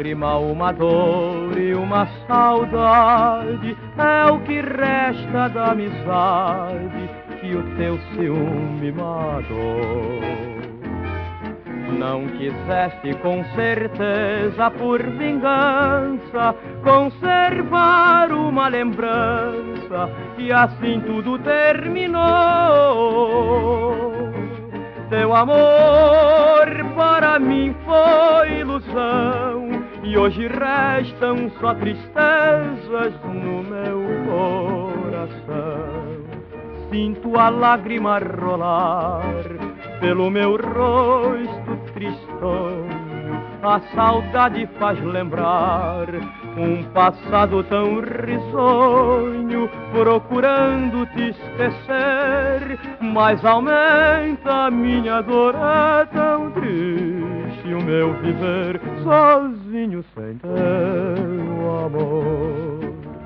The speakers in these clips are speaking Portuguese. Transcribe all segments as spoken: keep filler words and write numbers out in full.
lágrima, uma dor e uma saudade, é o que resta da amizade que o teu ciúme matou. Não quiseste com certeza por vingança conservar uma lembrança e assim tudo terminou. Teu amor para mim foi ilusão e hoje restam só tristezas no meu coração. Sinto a lágrima rolar pelo meu rosto tristonho, a saudade faz lembrar um passado tão risonho, procurando te esquecer, mas aumenta a minha dor, é tão triste o meu viver sozinho sem teu amor.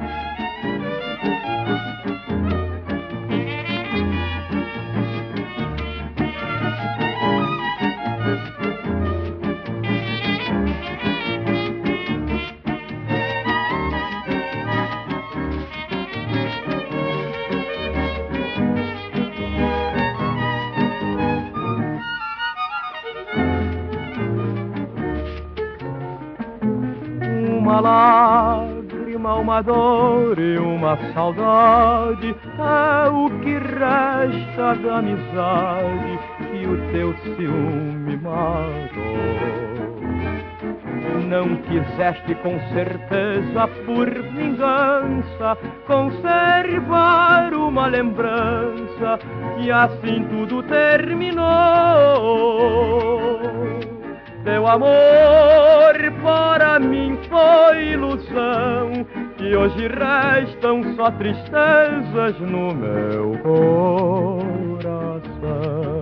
Uma lágrima, uma dor e uma saudade, é o que resta da amizade que o teu ciúme matou. Não quiseste com certeza por vingança conservar uma lembrança e assim tudo terminou. Teu amor para mim foi ilusão e hoje restam só tristezas no meu coração.